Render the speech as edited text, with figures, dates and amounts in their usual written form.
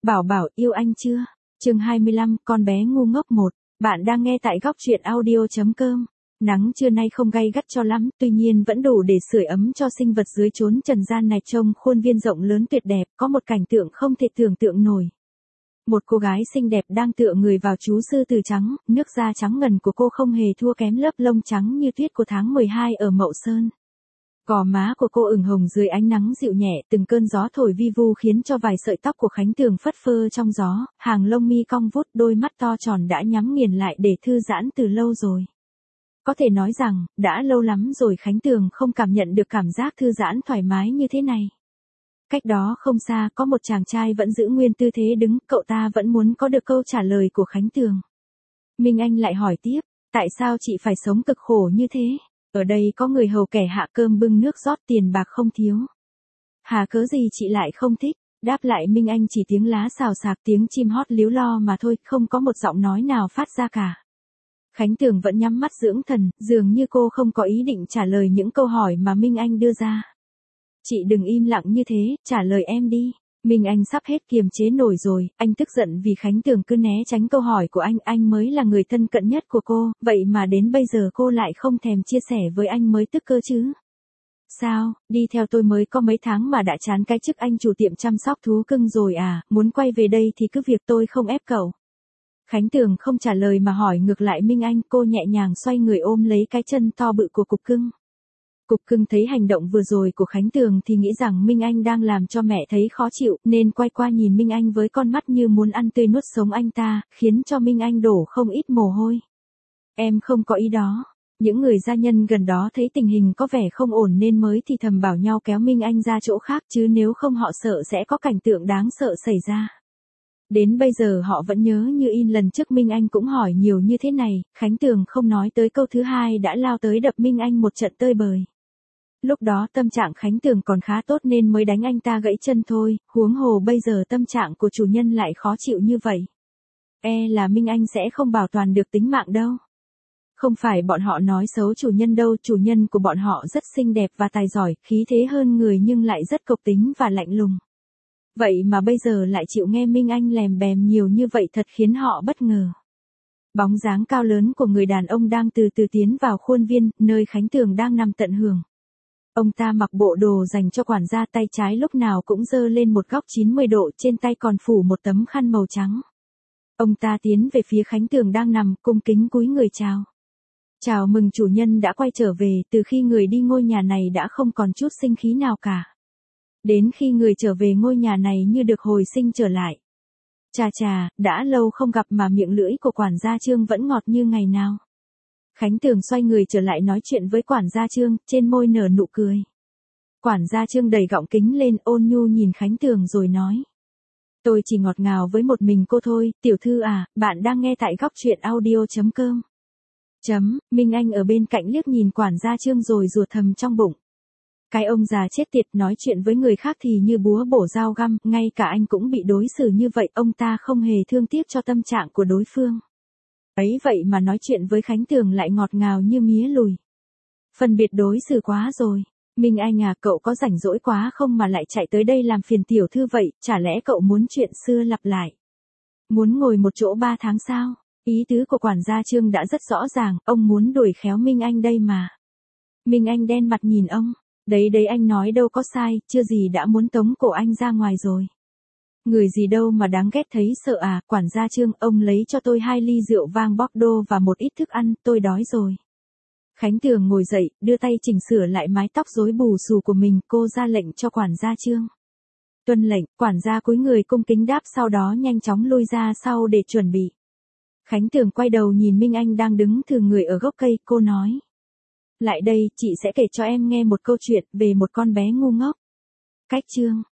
Bảo Bảo yêu anh chưa? Chương 25, con bé ngu ngốc 1. Bạn đang nghe tại góc truyện audio.com. Nắng trưa nay không gay gắt cho lắm, tuy nhiên vẫn đủ để sưởi ấm cho sinh vật dưới chốn trần gian này. Trông khuôn viên rộng lớn tuyệt đẹp, có một cảnh tượng không thể tưởng tượng nổi. Một cô gái xinh đẹp đang tựa người vào chú sư tử trắng, nước da trắng ngần của cô không hề thua kém lớp lông trắng như tuyết của tháng 12 ở Mậu Sơn. Gò má của cô ửng hồng dưới ánh nắng dịu nhẹ, từng cơn gió thổi vi vu khiến cho vài sợi tóc của Khánh Tường phất phơ trong gió, hàng lông mi cong vút, đôi mắt to tròn đã nhắm nghiền lại để thư giãn từ lâu rồi. Có thể nói rằng, đã lâu lắm rồi Khánh Tường không cảm nhận được cảm giác thư giãn thoải mái như thế này. Cách đó không xa có một chàng trai vẫn giữ nguyên tư thế đứng, cậu ta vẫn muốn có được câu trả lời của Khánh Tường. Minh Anh lại hỏi tiếp, tại sao chị phải sống cực khổ như thế? Ở đây có người hầu kẻ hạ cơm bưng nước rót, tiền bạc không thiếu. Hà cớ gì chị lại không thích? Đáp lại Minh Anh chỉ tiếng lá xào xạc, tiếng chim hót líu lo mà thôi, không có một giọng nói nào phát ra cả. Khánh Tường vẫn nhắm mắt dưỡng thần, dường như cô không có ý định trả lời những câu hỏi mà Minh Anh đưa ra. Chị đừng im lặng như thế, trả lời em đi. Minh Anh sắp hết kiềm chế nổi rồi, anh tức giận vì Khánh Tường cứ né tránh câu hỏi của anh mới là người thân cận nhất của cô, vậy mà đến bây giờ cô lại không thèm chia sẻ với anh mới tức cơ chứ. Sao, đi theo tôi mới có mấy tháng mà đã chán cái chức anh chủ tiệm chăm sóc thú cưng rồi à, muốn quay về đây thì cứ việc, tôi không ép cậu. Khánh Tường không trả lời mà hỏi ngược lại Minh Anh, cô nhẹ nhàng xoay người ôm lấy cái chân to bự của cục cưng. Cục cưng thấy hành động vừa rồi của Khánh Tường thì nghĩ rằng Minh Anh đang làm cho mẹ thấy khó chịu, nên quay qua nhìn Minh Anh với con mắt như muốn ăn tươi nuốt sống anh ta, khiến cho Minh Anh đổ không ít mồ hôi. Em không có ý đó. Những người gia nhân gần đó thấy tình hình có vẻ không ổn nên mới thì thầm bảo nhau kéo Minh Anh ra chỗ khác, chứ nếu không họ sợ sẽ có cảnh tượng đáng sợ xảy ra. Đến bây giờ họ vẫn nhớ như in lần trước Minh Anh cũng hỏi nhiều như thế này, Khánh Tường không nói tới câu thứ hai đã lao tới đập Minh Anh một trận tơi bời. Lúc đó tâm trạng Khánh Tường còn khá tốt nên mới đánh anh ta gãy chân thôi, huống hồ bây giờ tâm trạng của chủ nhân lại khó chịu như vậy. Là Minh Anh sẽ không bảo toàn được tính mạng đâu. Không phải bọn họ nói xấu chủ nhân đâu, chủ nhân của bọn họ rất xinh đẹp và tài giỏi, khí thế hơn người nhưng lại rất cộc tính và lạnh lùng. Vậy mà bây giờ lại chịu nghe Minh Anh lèm bèm nhiều như vậy, thật khiến họ bất ngờ. Bóng dáng cao lớn của người đàn ông đang từ từ tiến vào khuôn viên, nơi Khánh Tường đang nằm tận hưởng. Ông ta mặc bộ đồ dành cho quản gia, tay trái lúc nào cũng giơ lên một góc 90 độ, trên tay còn phủ một tấm khăn màu trắng. Ông ta tiến về phía Khánh Tường đang nằm, cung kính cúi người chào. Chào mừng chủ nhân đã quay trở về, từ khi người đi ngôi nhà này đã không còn chút sinh khí nào cả. Đến khi người trở về ngôi nhà này như được hồi sinh trở lại. Chà, đã lâu không gặp mà miệng lưỡi của quản gia Trương vẫn ngọt như ngày nào. Khánh Tường xoay người trở lại nói chuyện với quản gia Trương, trên môi nở nụ cười. Quản gia Trương đẩy gọng kính lên, ôn nhu nhìn Khánh Tường rồi nói. Tôi chỉ ngọt ngào với một mình cô thôi, tiểu thư à, bạn đang nghe tại góc truyện audio.com. Minh Anh ở bên cạnh liếc nhìn quản gia Trương rồi rủa thầm trong bụng. Cái ông già chết tiệt, nói chuyện với người khác thì như búa bổ dao găm, ngay cả anh cũng bị đối xử như vậy, ông ta không hề thương tiếc cho tâm trạng của đối phương. Ấy vậy mà nói chuyện với Khánh Tường lại ngọt ngào như mía lùi. Phân biệt đối xử quá rồi. Minh Anh à, cậu có rảnh rỗi quá không mà lại chạy tới đây làm phiền tiểu thư vậy, chả lẽ cậu muốn chuyện xưa lặp lại? Muốn ngồi một chỗ 3 tháng sao? Ý tứ của quản gia Trương đã rất rõ ràng, ông muốn đuổi khéo Minh Anh đây mà. Minh Anh đen mặt nhìn ông. Đấy anh nói đâu có sai, chưa gì đã muốn tống cổ anh ra ngoài rồi. Người gì đâu mà đáng ghét thấy sợ à, quản gia Trương, ông lấy cho tôi 2 ly rượu vang Bordeaux và một ít thức ăn, tôi đói rồi. Khánh Tường ngồi dậy, đưa tay chỉnh sửa lại mái tóc rối bù xù của mình, cô ra lệnh cho quản gia Trương. Tuân lệnh, quản gia cúi người cung kính đáp, sau đó nhanh chóng lui ra sau để chuẩn bị. Khánh Tường quay đầu nhìn Minh Anh đang đứng thừ người ở gốc cây, cô nói. Lại đây, chị sẽ kể cho em nghe một câu chuyện về một con bé ngu ngốc. Cách chương.